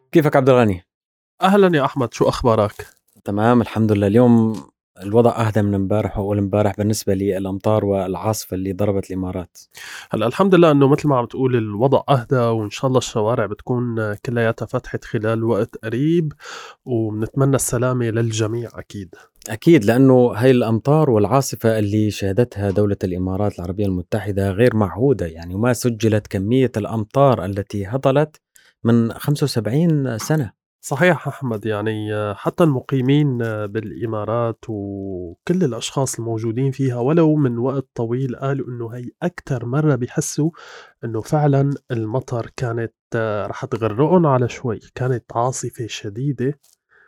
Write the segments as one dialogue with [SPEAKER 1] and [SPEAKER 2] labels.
[SPEAKER 1] كيفك عبد الغني؟
[SPEAKER 2] أهلا يا أحمد، شو أخبارك؟
[SPEAKER 1] تمام الحمد لله. اليوم الوضع أهدى من امبارح وأول امبارح بالنسبة للأمطار والعاصفة اللي ضربت الإمارات.
[SPEAKER 2] هلا الحمد لله إنه مثل ما عم تقول الوضع أهدى، وإن شاء الله الشوارع بتكون كلياتها فتحت خلال وقت قريب، وبنتمنى السلامة للجميع أكيد.
[SPEAKER 1] أكيد، لأنه هاي الأمطار والعاصفة اللي شهدتها دولة الإمارات العربية المتحدة غير معهودة، يعني وما سجلت كمية الأمطار التي هطلت من 75 سنة.
[SPEAKER 2] صحيح أحمد، يعني حتى المقيمين بالإمارات وكل الأشخاص الموجودين فيها ولو من وقت طويل قالوا إنه هي أكتر مرة بيحسوا إنه فعلا المطر كانت رح تغرقهم على شوي، كانت عاصفة شديدة.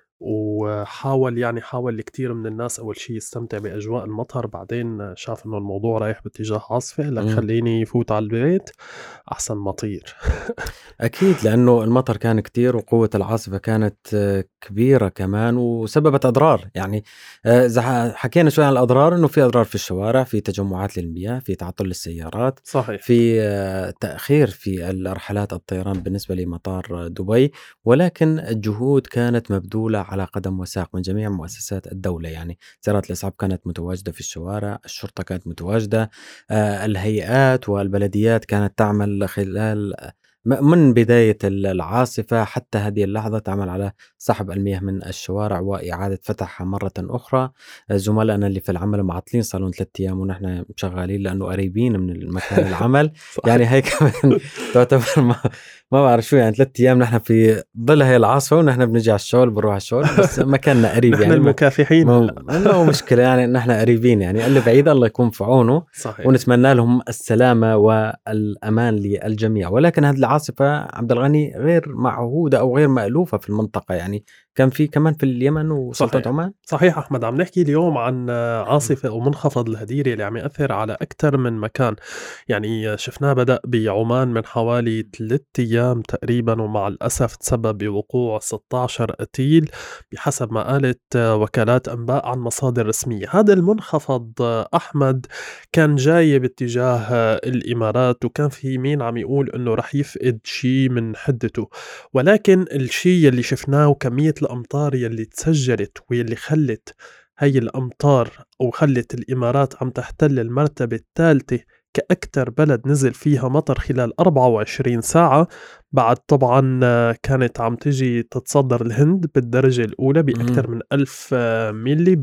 [SPEAKER 2] حاول كتير من الناس أول شي يستمتع بأجواء المطر، بعدين شاف إنه الموضوع رايح باتجاه عاصفة، قال لك
[SPEAKER 1] مم.
[SPEAKER 2] خلّيني فوت على البيت أحسن ما أطير.
[SPEAKER 1] أكيد، لأنه المطر كان كتير وقوة العاصفة كانت كبيرة كمان وسببت أضرار. يعني إذا حكينا شوي عن الأضرار، إنه في أضرار في الشوارع، في تجمعات للمياه، في تعطل للسيارات،
[SPEAKER 2] صحيح.
[SPEAKER 1] في تأخير في الرحلات الطيران بالنسبة لمطار دبي. ولكن الجهود كانت مبذولة على قدم وساق من جميع مؤسسات الدولة. يعني سيارات الإسعاف كانت متواجدة في الشوارع، الشرطة كانت متواجدة، الهيئات والبلديات كانت تعمل خلال من بداية العاصفة حتى هذه اللحظة تعمل على سحب المياه من الشوارع وإعادة فتحها مرة أخرى. زملائنا اللي في العمل معطلين صار لهم 3 أيام ونحن شغالين لأنه قريبين من المكان العمل. يعني
[SPEAKER 2] صحيح.
[SPEAKER 1] هي كمان تعتبر ما بعرف شو، يعني 3 أيام نحن في ظل هي العاصفة ونحن بنجي على الشغل بنروح على الشغل، بس مكاننا قريب
[SPEAKER 2] نحن
[SPEAKER 1] يعني
[SPEAKER 2] المكافحين هلأ.
[SPEAKER 1] ما مشكلة، يعني نحن قريبين، يعني اللي بعيد الله يكون في عونه.
[SPEAKER 2] صحيح.
[SPEAKER 1] ونتمنى لهم السلامة والأمان للجميع. ولكن هذه العاصفة عبد الغني غير معهودة أو غير مألوفة في المنطقة. يعني كان في كمان في اليمن وسلطنة
[SPEAKER 2] صحيح.
[SPEAKER 1] عمان.
[SPEAKER 2] صحيح أحمد، عم نحكي اليوم عن عاصفة أو منخفض الهديرة اللي عم يأثر على أكتر من مكان. يعني شفناه بدأ بعمان من حوالي 3 أيام تقريبا، ومع الأسف تسبب بوقوع 16 قتيل بحسب ما قالت وكالات أنباء عن مصادر رسمية. هذا المنخفض أحمد كان جاي باتجاه الإمارات، وكان في مين عم يقول إنه رح يفقد شي من حدته، ولكن الشي يلي شفناه وكمية الأمطار يلي تسجلت واللي خلت هاي الأمطار وخلت الإمارات عم تحتل المرتبة الثالثة كأكتر بلد نزل فيها مطر خلال 24 ساعة. بعد طبعا كانت عم تجي تتصدر الهند بالدرجة الأولى
[SPEAKER 1] مهم.
[SPEAKER 2] بأكتر من 1000 ميلي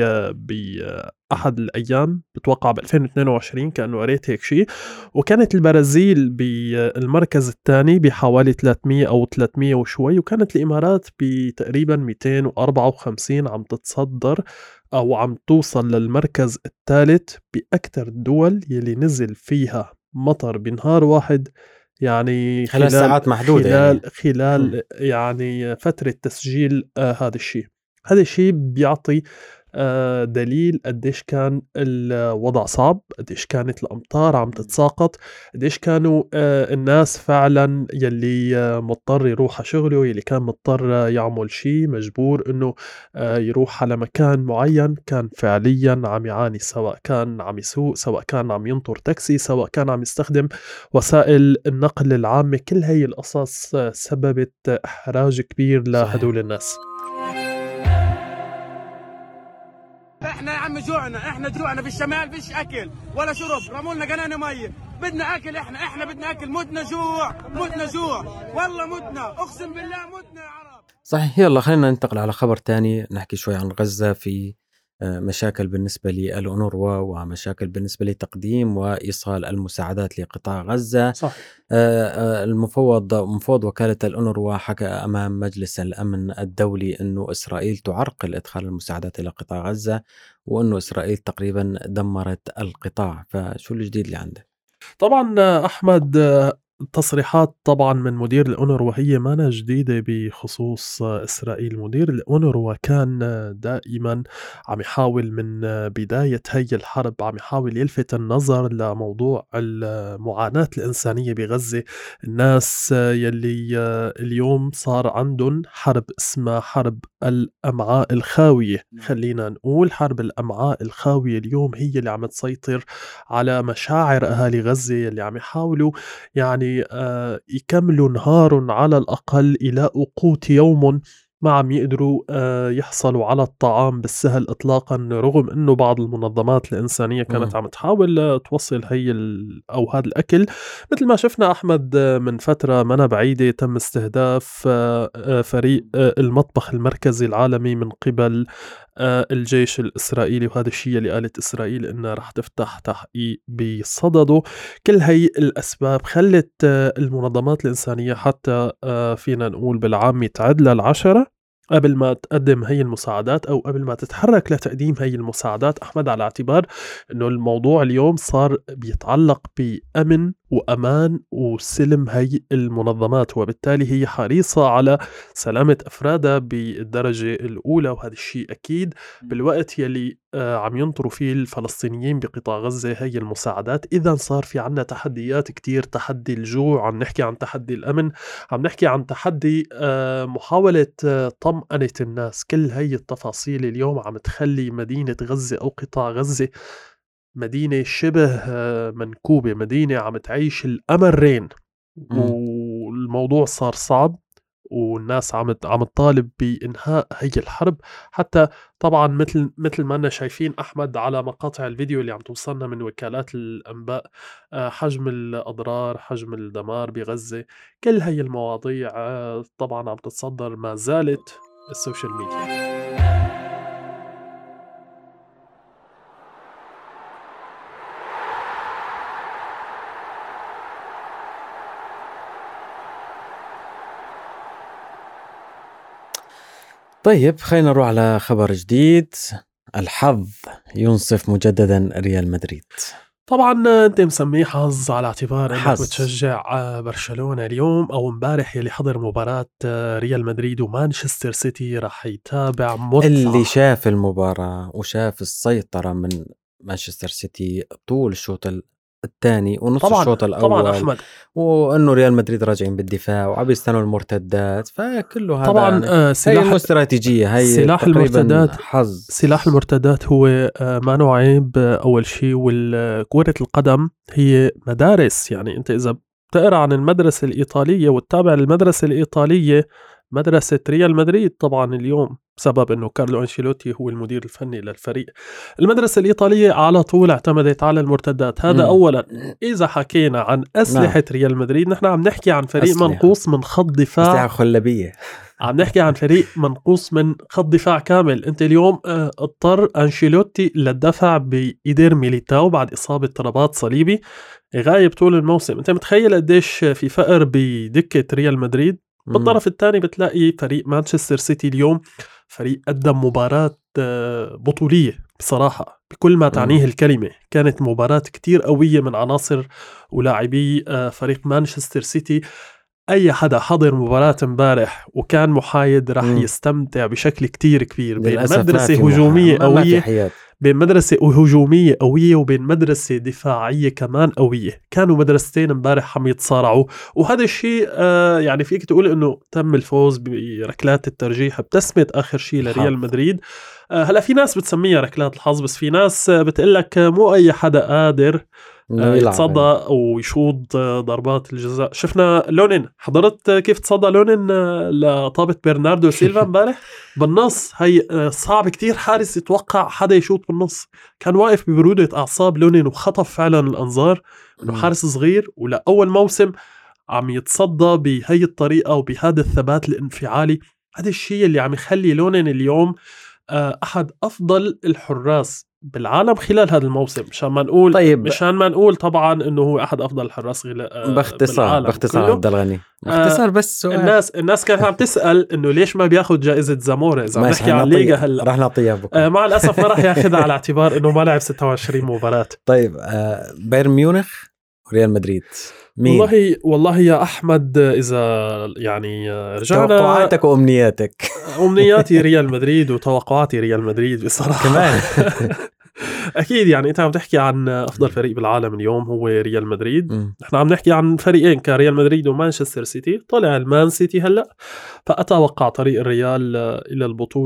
[SPEAKER 2] بأحد الأيام، بتوقع ب 2022 كأنه قريت هيك شيء. وكانت البرازيل بالمركز الثاني بحوالي 300 أو 300 وشوي، وكانت الإمارات بتقريبا 254 عم تتصدر أو عم توصل للمركز الثالث بأكتر الدول يلي نزل فيها مطر بنهار واحد. يعني
[SPEAKER 1] خلال
[SPEAKER 2] خلال
[SPEAKER 1] ساعات محدودة
[SPEAKER 2] خلال
[SPEAKER 1] يعني. مم.
[SPEAKER 2] خلال يعني فترة تسجيل هذا الشيء. هذا الشيء بيعطي دليل قديش كان الوضع صعب، قديش كانت الأمطار عم تتساقط، قديش كانوا الناس فعلًا يلّي مضطر يروح على شغله، يلّي كان مضطر يعمل شي مجبور إنه يروح على مكان معيّن، كان فعليًا عم يعاني، سواء كان عم يسوق، سواء كان عم ينطر تاكسي، سواء كان عم يستخدم وسائل النقل العامة. كل هي القصص سببت إحراج كبير
[SPEAKER 1] صحيح.
[SPEAKER 2] لهدول الناس.
[SPEAKER 3] احنا يا عم جوعنا، احنا جوعنا بالشمال فيش اكل ولا شرب، رموا لنا قنانه ميه، بدنا اكل، احنا بدنا اكل، متنا جوع متنا جوع، والله متنا، اقسم بالله متنا يا عرب.
[SPEAKER 1] صحيح. يلا خلينا ننتقل على خبر تاني، نحكي شوي عن غزة. في مشاكل بالنسبة للأونروا ومشاكل بالنسبة لتقديم وإيصال المساعدات لقطاع غزة.
[SPEAKER 2] صحيح.
[SPEAKER 1] مفوض وكالة الأونروا حكى أمام مجلس الأمن الدولي أنه إسرائيل تعرقل إدخال المساعدات إلى قطاع غزة، وأنه إسرائيل تقريبا دمرت القطاع. فشو الجديد اللي عندك؟
[SPEAKER 2] طبعًا أحمد، تصريحات طبعًا من مدير الأونروا هي مانا جديدة بخصوص إسرائيل. مدير الأونروا كان دائمًا عم يحاول من بداية هي الحرب عم يحاول يلفت النظر لموضوع المعاناة الإنسانية بغزة. الناس يلّي اليوم صار عندهم حرب اسمها حرب الأمعاء الخاوية، خلّينا نقول حرب الأمعاء الخاوية اليوم هي اللي عم تسيطر على مشاعر أهالي غزة، اللي عم يحاولوا يعني يكملوا نهارهم على الأقل يلاقوا قوت يوم، ما عم يقدروا يحصلوا على الطعام بالسهل إطلاقا، رغم أنه بعض المنظمات الإنسانية كانت عم تحاول توصل أو هذا الأكل. مثل ما شفنا أحمد من فترة منا بعيدة تم استهداف فريق المطبخ المركزي العالمي من قبل الجيش الإسرائيلي، وهذا الشيء اللي قالت إسرائيل إنها رح تفتح تحقيق بصدده. كل هي الأسباب خلت المنظمات الإنسانية حتى فينا نقول بالعام تعد للعشرة قبل ما تقدم هي المساعدات أو قبل ما تتحرك لتقديم هي المساعدات أحمد، على اعتبار أنه الموضوع اليوم صار بيتعلق بأمن وأمان وسلم هي المنظمات، وبالتالي هي حريصة على سلامة أفرادها بالدرجة الأولى. وهذا الشيء أكيد بالوقت يلي عم ينطروا فيه الفلسطينيين بقطاع غزة هي المساعدات. إذا صار في عنا تحديات كتير، تحدي الجوع، عم نحكي عن تحدي الأمن، عم نحكي عن تحدي محاولة طمأنة الناس. كل هي التفاصيل اليوم عم تخلي مدينة غزة أو قطاع غزة مدينة شبه منكوبة، مدينة عم تعيش الأمرين. والموضوع صار صعب، والناس عم تطالب بإنهاء هي الحرب. حتى طبعا مثل ما أننا شايفين أحمد على مقاطع الفيديو اللي عم توصلنا من وكالات الأنباء، حجم الأضرار، حجم الدمار بغزة، كل هي المواضيع طبعا عم تتصدر ما زالت السوشيال ميديا.
[SPEAKER 1] طيب خلينا نروح على خبر جديد. الحظ ينصف مجددا ريال مدريد.
[SPEAKER 2] طبعا انت مسميه حظ على اعتبار انك بتشجع برشلونة. اليوم او امبارح يلي حضر مباراة ريال مدريد ومانشستر سيتي راح يتابع متعة.
[SPEAKER 1] اللي شاف المباراة وشاف السيطرة من مانشستر سيتي طول الشوط الثاني ونص الشوط الأول،
[SPEAKER 2] طبعا أحمد،
[SPEAKER 1] وأنه ريال مدريد راجعين بالدفاع وعم يستنوا المرتدات، فكله هذا
[SPEAKER 2] طبعا
[SPEAKER 1] يعني هي استراتيجية، هي
[SPEAKER 2] سلاح المرتدات.
[SPEAKER 1] حظ.
[SPEAKER 2] سلاح المرتدات هو ما نوع عيب أول شيء. والكرة القدم هي مدارس، يعني أنت إذا بتقرأ عن المدرسة الإيطالية وتتابع المدرسة الإيطالية، مدرسة ريال مدريد طبعا اليوم بسبب أنه كارلو أنشيلوتي هو المدير الفني للفريق. المدرسة الإيطالية على طول اعتمدت على المرتدات. هذا أولا. إذا حكينا عن أسلحة ريال مدريد، نحن عم نحكي عن فريق منقوص من خط دفاع،
[SPEAKER 1] أسلحة خلبية.
[SPEAKER 2] عم نحكي عن فريق منقوص من خط دفاع كامل. انت اليوم اضطر أنشيلوتي للدفع بإيدير ميليتاو بعد إصابة رباط صليبي، غايب طول الموسم. انت متخيل قديش في فقر بدكة ريال مدريد؟ بالطرف الثاني بتلاقي فريق مانشستر سيتي اليوم فريق قدم مباراة بطولية بصراحة بكل ما تعنيه الكلمة. كانت مباراة كتير قوية من عناصر ولاعبي فريق مانشستر سيتي. أي حدا حضر مباراة امبارح وكان محايد راح يستمتع بشكل كتير كبير. بين مدرسة هجومية قوية، بين مدرسة هجومية قوية وبين مدرسة دفاعية كمان قوية. كانوا مدرستين امبارح عم يتصارعوا، وهذا الشيء يعني فيك تقول انه تم الفوز بركلات الترجيح بتسمة اخر شيء لريال مدريد. هلا في ناس بتسميها ركلات الحظ، بس في ناس بتقلك مو اي حدا قادر يتصدى ويشوط ضربات الجزاء. شفنا لونين، حضرت كيف تصدى لونين لطابة برناردو سيلفا امبارح بالنص. هي صعب كتير حارس يتوقع حدا يشوط بالنص. كان واقف ببرودة أعصاب لونين وخطف فعلا الأنظار إنه حارس صغير ولا أول موسم عم يتصدى بهي الطريقة وبهذا الثبات الانفعالي. هذا الشيء اللي عم يخلي لونين اليوم أحد أفضل الحراس بالعالم خلال هذا الموسم. مشان ما نقول
[SPEAKER 1] طيب،
[SPEAKER 2] مشان ما نقول طبعا انه هو احد افضل الحراس
[SPEAKER 1] باختصار عبد الغني باختصار بس
[SPEAKER 2] سؤال. الناس كانت عم تسال انه ليش ما بياخذ جائزه زامورا اذا نحكي عن الليغا. هلا
[SPEAKER 1] رح نعطيها بكره.
[SPEAKER 2] مع الاسف ما راح ياخذها على اعتبار انه ما لعب 26 مباراه.
[SPEAKER 1] طيب بايرن ميونخ وريال مدريد مين؟
[SPEAKER 2] والله يا احمد، اذا يعني رجعنا
[SPEAKER 1] توقعاتك وامنياتك.
[SPEAKER 2] امنياتي ريال مدريد وتوقعاتي ريال مدريد بصراحه
[SPEAKER 1] كمان.
[SPEAKER 2] اكيد يعني انت عم تحكي عن افضل فريق بالعالم اليوم هو ريال مدريد. نحن عم نحكي عن فريقين كريال مدريد ومانشستر سيتي. طلع المان سيتي هلا، فاتوقع طريق الريال الى البطوله.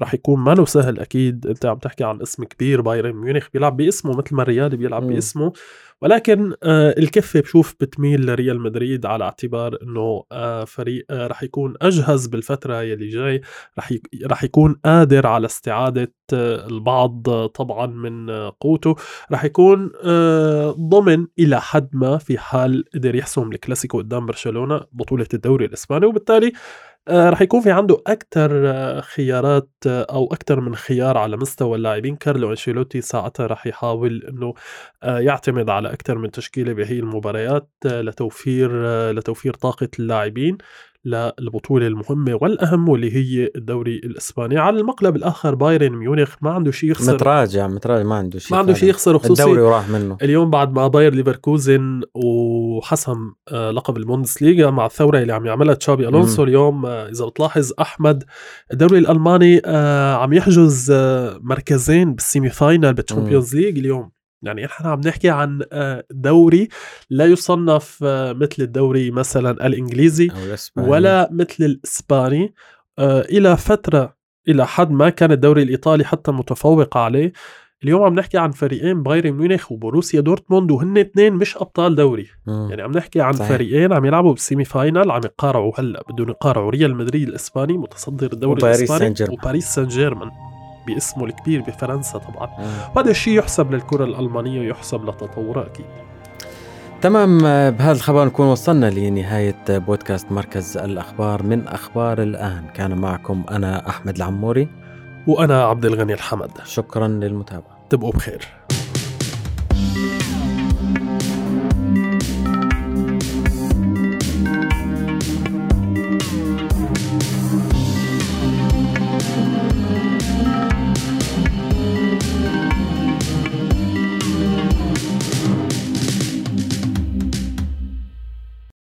[SPEAKER 2] رح يكون ما له سهل. أكيد أنت عم تحكي عن اسم كبير، بايرن ميونخ بيلعب باسمه مثل ما الريال بيلعب باسمه، ولكن الكفة بشوف بتميل لريال مدريد على اعتبار أنه فريق رح يكون أجهز بالفترة يلي جاي، رح يكون قادر على استعادة البعض طبعا من قوته، رح يكون ضمن إلى حد ما في حال قدر يحسم الكلاسيكو قدام برشلونة بطولة الدوري الإسباني، وبالتالي رح يكون في عنده أكتر خيارات أو أكتر من خيار على مستوى اللاعبين. كارلو أنشيلوتي ساعتها رح يحاول أنه يعتمد على أكتر من تشكيلة بهي المباريات لتوفير طاقة اللاعبين للبطولة المهمة والأهم واللي هي الدوري الإسباني. على المقلب الآخر بايرن ميونخ ما عنده شيء يخسر،
[SPEAKER 1] متراجع ما عنده شيء
[SPEAKER 2] يخسر، وخصوصي
[SPEAKER 1] الدوري وراح منه
[SPEAKER 2] اليوم بعد ما باير ليفركوزن وحسم لقب البوندسليغا مع الثورة اللي عم يعملها تشابي ألونسو. اليوم إذا بتلاحظ أحمد، الدوري الألماني عم يحجز مركزين بالسيمي فاينال بالتشامبيونز ليج اليوم. يعني احنا عم نحكي عن دوري لا يصنف مثل الدوري مثلا الإنجليزي ولا مثل الإسباني. إلى فترة إلى حد ما كان الدوري الإيطالي حتى متفوق عليه. اليوم عم نحكي عن فريقين، بايرن ميونخ وبوروسيا دورتموند، وهن اثنين مش أبطال دوري. يعني عم نحكي عن فريقين عم يلعبوا بالسيمي فاينال، عم يقارعوا هلأ بدون يقارعوا ريال مدريد الإسباني متصدر الدوري الإسباني وباريس سان جيرمان باسمه الكبير بفرنسا طبعا. وهذا الشيء يحسب للكرة الألمانية ويحسب لتطورها أكيد.
[SPEAKER 1] تمام، بهذا الخبر نكون وصلنا لنهاية بودكاست مركز الأخبار من أخبار الآن. كان معكم أنا أحمد العموري
[SPEAKER 2] وأنا عبد الغني الحمد.
[SPEAKER 1] شكرا للمتابعة،
[SPEAKER 2] تبقوا بخير.